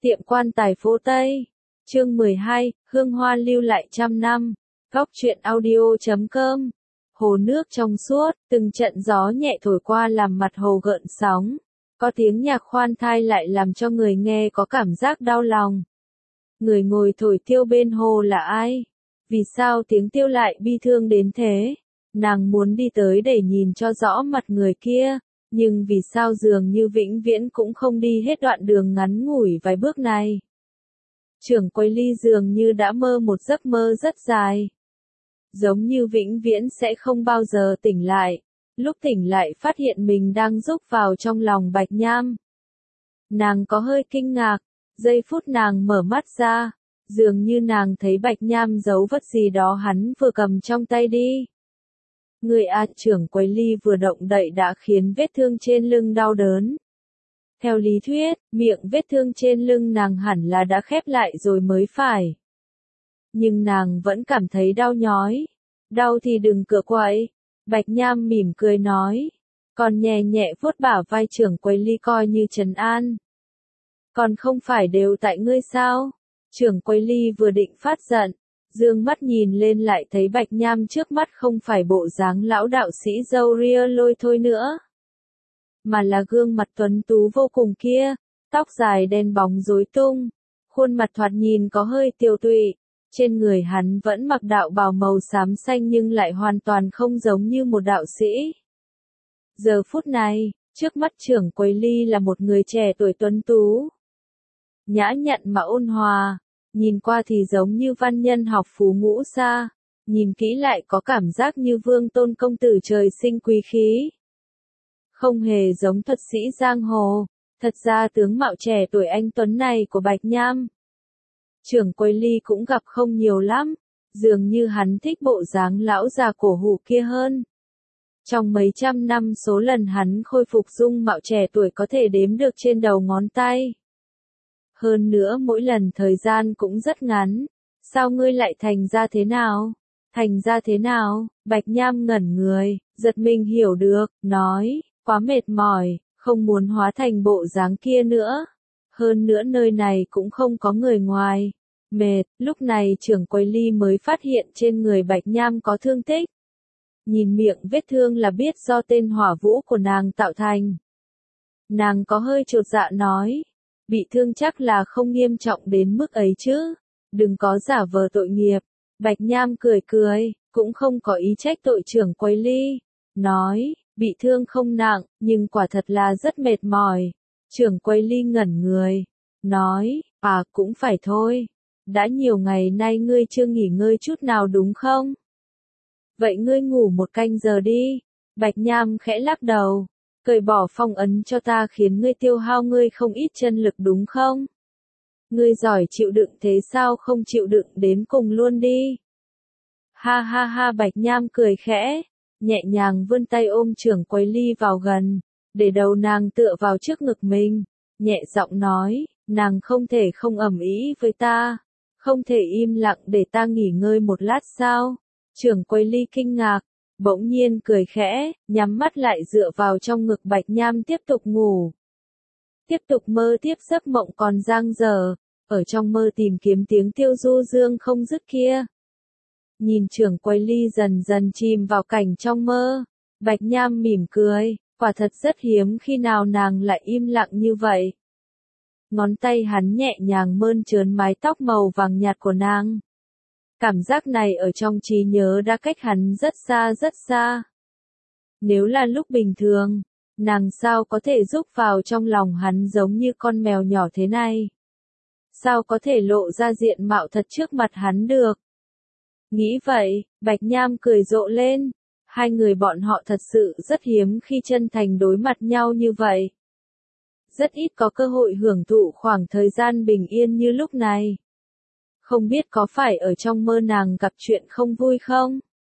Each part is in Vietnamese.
Tiệm quan tài phố Tây. Chương 12, hương hoa lưu lại trăm năm. Góc truyện audio.com. Hồ nước trong suốt, từng trận gió nhẹ thổi qua làm mặt hồ gợn sóng. Có tiếng nhạc khoan thai lại làm cho người nghe có cảm giác đau lòng. Người ngồi thổi tiêu bên hồ là ai? Vì sao tiếng tiêu lại bi thương đến thế? Nàng muốn đi tới để nhìn cho rõ mặt người kia, nhưng vì sao dường như vĩnh viễn cũng không đi hết đoạn đường ngắn ngủi vài bước này. Trưởng quầy Ly dường như đã mơ một giấc mơ rất dài. Giống như vĩnh viễn sẽ không bao giờ tỉnh lại. Lúc tỉnh lại phát hiện mình đang rúc vào trong lòng Bạch Nham. Nàng có hơi kinh ngạc, giây phút nàng mở mắt ra, dường như nàng thấy Bạch Nham giấu vật gì đó hắn vừa cầm trong tay đi. Người trưởng quầy Ly vừa động đậy đã khiến vết thương trên lưng đau đớn. Theo lý thuyết, miệng vết thương trên lưng nàng hẳn là đã khép lại rồi mới phải. Nhưng nàng vẫn cảm thấy đau nhói. Đau thì đừng cựa quậy. Bạch Nham mỉm cười nói. Còn nhẹ nhẹ vuốt bả vai trưởng quầy Ly coi như trấn an. Còn không phải đều tại ngươi sao? Trưởng quầy Ly vừa định phát giận, dương mắt nhìn lên lại thấy Bạch Nham trước mắt không phải bộ dáng lão đạo sĩ râu ria lôi thôi nữa, mà là gương mặt tuấn tú vô cùng kia, tóc dài đen bóng rối tung, khuôn mặt thoạt nhìn có hơi tiều tụy, trên người hắn vẫn mặc đạo bào màu xám xanh nhưng lại hoàn toàn không giống như một đạo sĩ. Giờ phút này, trước mắt trưởng quầy Ly là một người trẻ tuổi tuấn tú, nhã nhặn mà ôn hòa, nhìn qua thì giống như văn nhân học phú ngũ xa, nhìn kỹ lại có cảm giác như vương tôn công tử trời sinh quý khí. Không hề giống thuật sĩ giang hồ, thật ra tướng mạo trẻ tuổi anh tuấn này của Bạch Nham, trưởng quầy Ly cũng gặp không nhiều lắm, dường như hắn thích bộ dáng lão già cổ hủ kia hơn. Trong mấy trăm năm số lần hắn khôi phục dung mạo trẻ tuổi có thể đếm được trên đầu ngón tay. Hơn nữa mỗi lần thời gian cũng rất ngắn. Sao ngươi lại thành ra thế nào? Thành ra thế nào? Bạch Nham ngẩn người, giật mình hiểu được, nói, quá mệt mỏi, không muốn hóa thành bộ dáng kia nữa. Hơn nữa nơi này cũng không có người ngoài. Mệt, lúc này trưởng quầy Ly mới phát hiện trên người Bạch Nham có thương tích. Nhìn miệng vết thương là biết do tên hỏa vũ của nàng tạo thành. Nàng có hơi chột dạ nói. Bị thương chắc là không nghiêm trọng đến mức ấy chứ, đừng có giả vờ tội nghiệp. Bạch Nham cười cười, cũng không có ý trách tội trưởng quầy Ly, nói, bị thương không nặng, nhưng quả thật là rất mệt mỏi. Trưởng quầy Ly ngẩn người, nói, cũng phải thôi, đã nhiều ngày nay ngươi chưa nghỉ ngơi chút nào đúng không? Vậy ngươi ngủ một canh giờ đi. Bạch Nham khẽ lắc đầu. Cởi bỏ phong ấn cho ta khiến ngươi tiêu hao ngươi không ít chân lực đúng không? Ngươi giỏi chịu đựng thế sao không chịu đựng đến cùng luôn đi? Ha ha ha Bạch Nham cười khẽ, nhẹ nhàng vươn tay ôm trưởng quầy Ly vào gần, để đầu nàng tựa vào trước ngực mình, nhẹ giọng nói, nàng không thể không ầm ĩ với ta, không thể im lặng để ta nghỉ ngơi một lát sao? Trưởng quầy Ly kinh ngạc. Bỗng nhiên cười khẽ, nhắm mắt lại dựa vào trong ngực Bạch Nham tiếp tục ngủ. Tiếp tục mơ tiếp giấc mộng còn dang dở, ở trong mơ tìm kiếm tiếng tiêu du dương không dứt kia. Nhìn trưởng quầy Ly dần dần chìm vào cảnh trong mơ, Bạch Nham mỉm cười, quả thật rất hiếm khi nào nàng lại im lặng như vậy. Ngón tay hắn nhẹ nhàng mơn trớn mái tóc màu vàng nhạt của nàng. Cảm giác này ở trong trí nhớ đã cách hắn rất xa rất xa. Nếu là lúc bình thường, nàng sao có thể rúc vào trong lòng hắn giống như con mèo nhỏ thế này? Sao có thể lộ ra diện mạo thật trước mặt hắn được? Nghĩ vậy, Bạch Nham cười rộ lên. Hai người bọn họ thật sự rất hiếm khi chân thành đối mặt nhau như vậy. Rất ít có cơ hội hưởng thụ khoảng thời gian bình yên như lúc này. Không biết có phải ở trong mơ nàng gặp chuyện không vui không?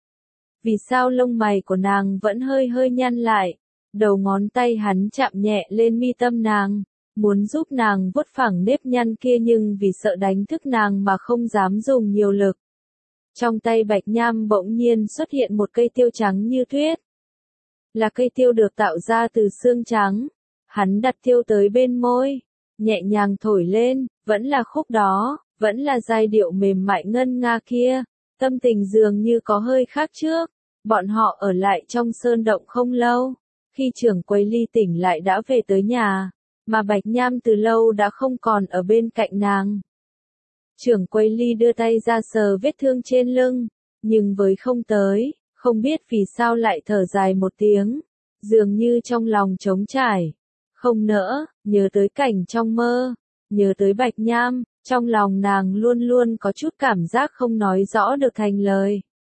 Vì sao lông mày của nàng vẫn hơi hơi nhăn lại? Đầu ngón tay hắn chạm nhẹ lên mi tâm nàng, muốn giúp nàng vuốt phẳng nếp nhăn kia nhưng vì sợ đánh thức nàng mà không dám dùng nhiều lực. Trong tay Bạch Nham bỗng nhiên xuất hiện một cây tiêu trắng như tuyết. Là cây tiêu được tạo ra từ xương trắng. Hắn đặt tiêu tới bên môi, nhẹ nhàng thổi lên, vẫn là khúc đó, vẫn là giai điệu mềm mại ngân nga kia, tâm tình dường như có hơi khác trước. Bọn họ ở lại trong sơn động không lâu, khi trưởng quầy Ly tỉnh lại đã về tới nhà, mà Bạch Nham từ lâu đã không còn ở bên cạnh nàng. Trưởng quầy Ly đưa tay ra sờ vết thương trên lưng, nhưng với không tới, không biết vì sao lại thở dài một tiếng, dường như trong lòng trống trải, không nỡ, nhớ tới cảnh trong mơ, nhớ tới Bạch Nham, trong lòng nàng luôn luôn có chút cảm giác không nói rõ được thành lời.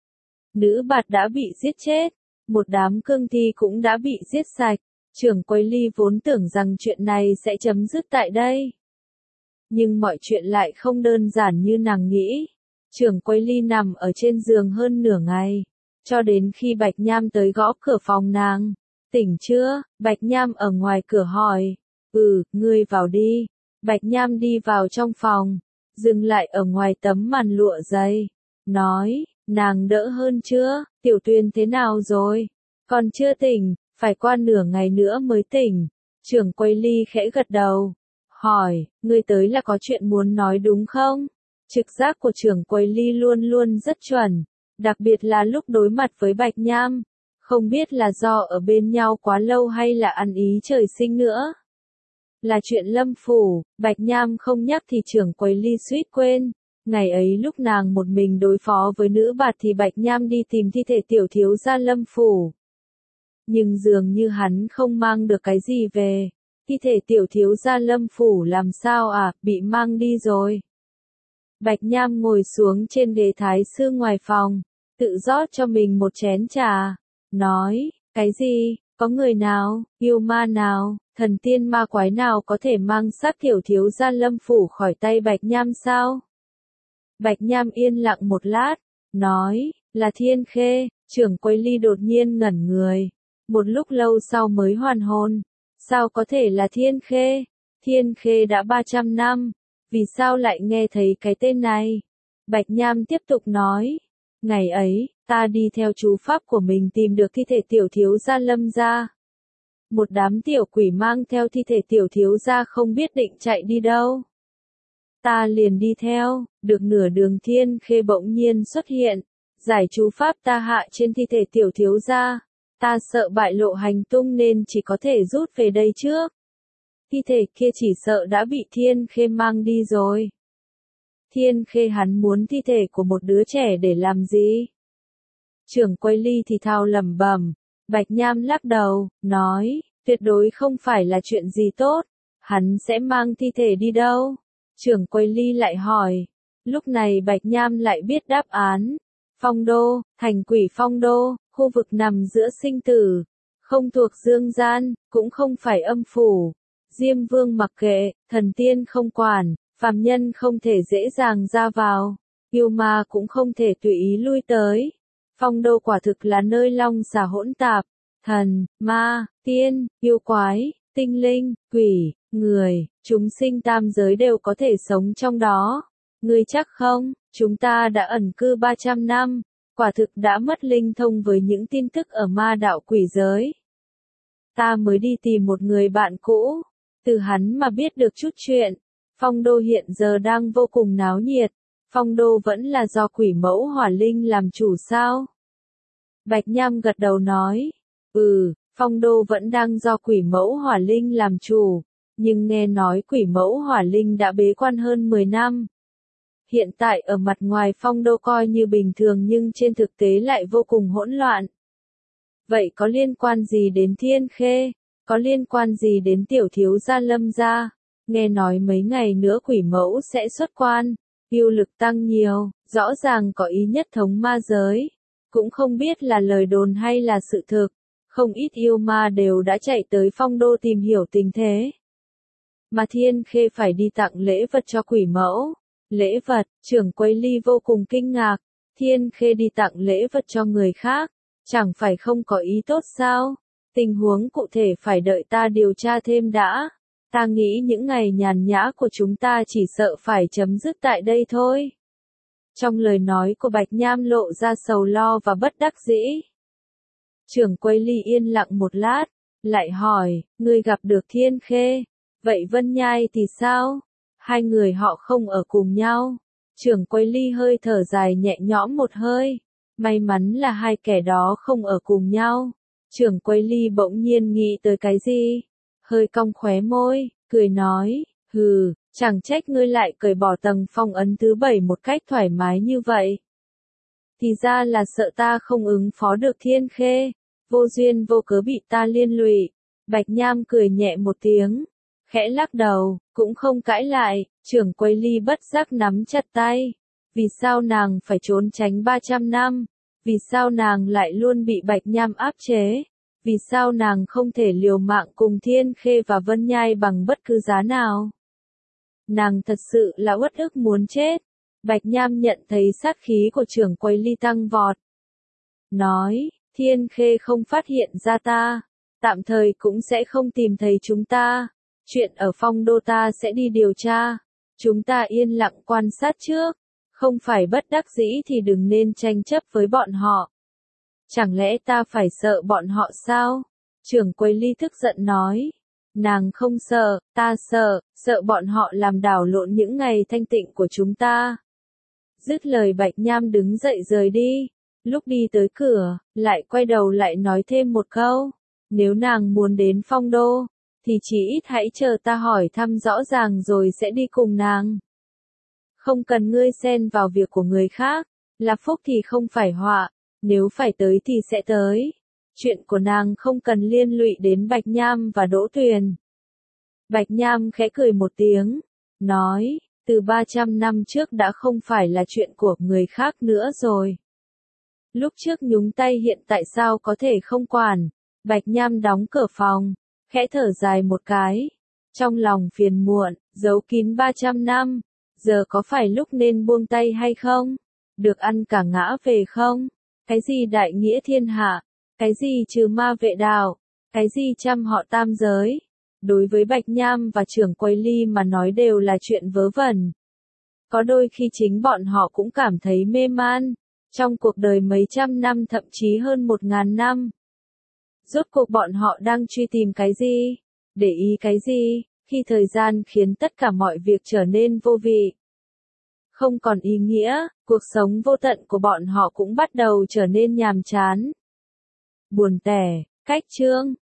Nữ bạt đã bị giết chết, một đám cương thi cũng đã bị giết sạch, trưởng quầy Ly vốn tưởng rằng chuyện này sẽ chấm dứt tại đây. Nhưng mọi chuyện lại không đơn giản như nàng nghĩ. Trưởng quầy Ly nằm ở trên giường hơn nửa ngày, cho đến khi Bạch Nham tới gõ cửa phòng nàng. Tỉnh chưa? Bạch Nham ở ngoài cửa hỏi. Ngươi vào đi. Bạch Nham đi vào trong phòng, dừng lại ở ngoài tấm màn lụa dày, nói, nàng đỡ hơn chưa? Tiểu Tuyền thế nào rồi? Còn chưa tỉnh, phải qua nửa ngày nữa mới tỉnh. Trưởng quầy Ly khẽ gật đầu, hỏi, ngươi tới là có chuyện muốn nói đúng không? Trực giác của trưởng quầy Ly luôn luôn rất chuẩn, đặc biệt là lúc đối mặt với Bạch Nham. Không biết là do ở bên nhau quá lâu hay là ăn ý trời sinh nữa. Là chuyện Lâm Phủ, Bạch Nham không nhắc thì trưởng quầy Ly suýt quên. Ngày ấy lúc nàng một mình đối phó với nữ bạt thì Bạch Nham đi tìm thi thể tiểu thiếu gia Lâm Phủ. Nhưng dường như hắn không mang được cái gì về. Thi thể tiểu thiếu gia Lâm Phủ làm sao bị mang đi rồi. Bạch Nham ngồi xuống trên ghế thái sư ngoài phòng, tự rót cho mình một chén trà, nói, cái gì, có người nào, yêu ma nào, thần tiên ma quái nào có thể mang xác tiểu thiếu gia Lâm Phủ khỏi tay Bạch Nham sao? Bạch Nham yên lặng một lát, nói, là Thiên Khê. Trưởng quầy Ly đột nhiên ngẩn người, một lúc lâu sau mới hoàn hồn, sao có thể là Thiên Khê? Thiên Khê đã 300 năm, vì sao lại nghe thấy cái tên này? Bạch Nham tiếp tục nói, ngày ấy, ta đi theo chú pháp của mình tìm được thi thể tiểu thiếu gia Lâm gia. Một đám tiểu quỷ mang theo thi thể tiểu thiếu gia không biết định chạy đi đâu. Ta liền đi theo, được nửa đường Thiên Khê bỗng nhiên xuất hiện, giải chú pháp ta hạ trên thi thể tiểu thiếu gia. Ta sợ bại lộ hành tung nên chỉ có thể rút về đây trước. Thi thể kia chỉ sợ đã bị Thiên Khê mang đi rồi. Thiên Khê hắn muốn thi thể của một đứa trẻ để làm gì? Trưởng quầy Ly thì thào lẩm bẩm, Bạch Nham lắc đầu, nói, tuyệt đối không phải là chuyện gì tốt. Hắn sẽ mang thi thể đi đâu? Trưởng quầy Ly lại hỏi. Lúc này Bạch Nham lại biết đáp án. Phong Đô, thành quỷ Phong Đô, khu vực nằm giữa sinh tử, không thuộc dương gian, cũng không phải âm phủ. Diêm Vương mặc kệ, thần tiên không quản, phàm nhân không thể dễ dàng ra vào, yêu ma cũng không thể tùy ý lui tới. Phong Đô quả thực là nơi long xà hỗn tạp, thần, ma, tiên, yêu quái, tinh linh, quỷ, người, chúng sinh tam giới đều có thể sống trong đó. Ngươi chắc không, chúng ta đã ẩn cư 300 năm, quả thực đã mất linh thông với những tin tức ở ma đạo quỷ giới. Ta mới đi tìm một người bạn cũ, từ hắn mà biết được chút chuyện. Phong Đô hiện giờ đang vô cùng náo nhiệt. Phong Đô vẫn là do quỷ mẫu Hỏa Linh làm chủ sao? Bạch Nham gật đầu nói, Phong Đô vẫn đang do quỷ mẫu Hỏa Linh làm chủ, nhưng nghe nói quỷ mẫu Hỏa Linh đã bế quan hơn 10 năm. Hiện tại ở mặt ngoài Phong Đô coi như bình thường nhưng trên thực tế lại vô cùng hỗn loạn. Vậy có liên quan gì đến Thiên Khê? Có liên quan gì đến tiểu thiếu gia Lâm gia? Nghe nói mấy ngày nữa quỷ mẫu sẽ xuất quan, yêu lực tăng nhiều, rõ ràng có ý nhất thống ma giới. Cũng không biết là lời đồn hay là sự thực, không ít yêu ma đều đã chạy tới Phong Đô tìm hiểu tình thế. Mà Thiên Khê phải đi tặng lễ vật cho quỷ mẫu. Lễ vật, trưởng quầy Ly vô cùng kinh ngạc, Thiên Khê đi tặng lễ vật cho người khác, chẳng phải không có ý tốt sao? Tình huống cụ thể phải đợi ta điều tra thêm đã. Ta nghĩ những ngày nhàn nhã của chúng ta chỉ sợ phải chấm dứt tại đây thôi. Trong lời nói của Bạch Nham lộ ra sầu lo và bất đắc dĩ. Trưởng quầy Ly yên lặng một lát, lại hỏi, ngươi gặp được Thiên Khê, Vậy Vân Nhai thì sao? Hai người họ không ở cùng nhau. Trưởng quầy Ly hơi thở dài nhẹ nhõm một hơi. May mắn là hai kẻ đó không ở cùng nhau. Trưởng quầy Ly bỗng nhiên nghĩ tới cái gì? Hơi cong khóe môi, cười nói, hừ, chẳng trách ngươi lại cởi bỏ tầng phong ấn thứ 7 một cách thoải mái như vậy. Thì ra là sợ ta không ứng phó được Thiên Khê, vô duyên vô cớ bị ta liên lụy. Bạch Nham cười nhẹ một tiếng, khẽ lắc đầu, cũng không cãi lại, trưởng quầy Ly bất giác nắm chặt tay. Vì sao nàng phải trốn tránh 300 năm? Vì sao nàng lại luôn bị Bạch Nham áp chế? Vì sao nàng không thể liều mạng cùng Thiên Khê và Vân Nhai bằng bất cứ giá nào? Nàng thật sự là uất ức muốn chết. Bạch Nham nhận thấy sát khí của trưởng quầy Ly tăng vọt. Nói, Thiên Khê không phát hiện ra ta, tạm thời cũng sẽ không tìm thấy chúng ta. Chuyện ở Phong Đô ta sẽ đi điều tra. Chúng ta yên lặng quan sát trước. Không phải bất đắc dĩ thì đừng nên tranh chấp với bọn họ. Chẳng lẽ ta phải sợ bọn họ sao? Trưởng quầy Ly tức giận nói. Nàng không sợ, ta sợ bọn họ làm đảo lộn những ngày thanh tịnh của chúng ta. Dứt lời Bạch Nham đứng dậy rời đi. Lúc đi tới cửa, lại quay đầu lại nói thêm một câu. Nếu nàng muốn đến Phong Đô, thì chỉ ít hãy chờ ta hỏi thăm rõ ràng rồi sẽ đi cùng nàng. Không cần ngươi xen vào việc của người khác, là phúc thì không phải họa, nếu phải tới thì sẽ tới. Chuyện của nàng không cần liên lụy đến Bạch Nham và Đỗ Tuyền. Bạch Nham khẽ cười một tiếng, nói, từ 300 năm trước đã không phải là chuyện của người khác nữa rồi. Lúc trước nhúng tay hiện tại sao có thể không quản. Bạch Nham đóng cửa phòng, khẽ thở dài một cái. Trong lòng phiền muộn, giấu kín 300 năm. Giờ có phải lúc nên buông tay hay không? Được ăn cả ngã về không? Cái gì đại nghĩa thiên hạ? Cái gì trừ ma vệ đạo? Cái gì trăm họ tam giới? Đối với Bạch Nham và trưởng quầy Ly mà nói đều là chuyện vớ vẩn. Có đôi khi chính bọn họ cũng cảm thấy mê man. Trong cuộc đời mấy trăm năm thậm chí hơn 1000 năm. Rốt cuộc bọn họ đang truy tìm cái gì? Để ý cái gì? Khi thời gian khiến tất cả mọi việc trở nên vô vị. Không còn ý nghĩa, cuộc sống vô tận của bọn họ cũng bắt đầu trở nên nhàm chán. Buồn tẻ, cách chương.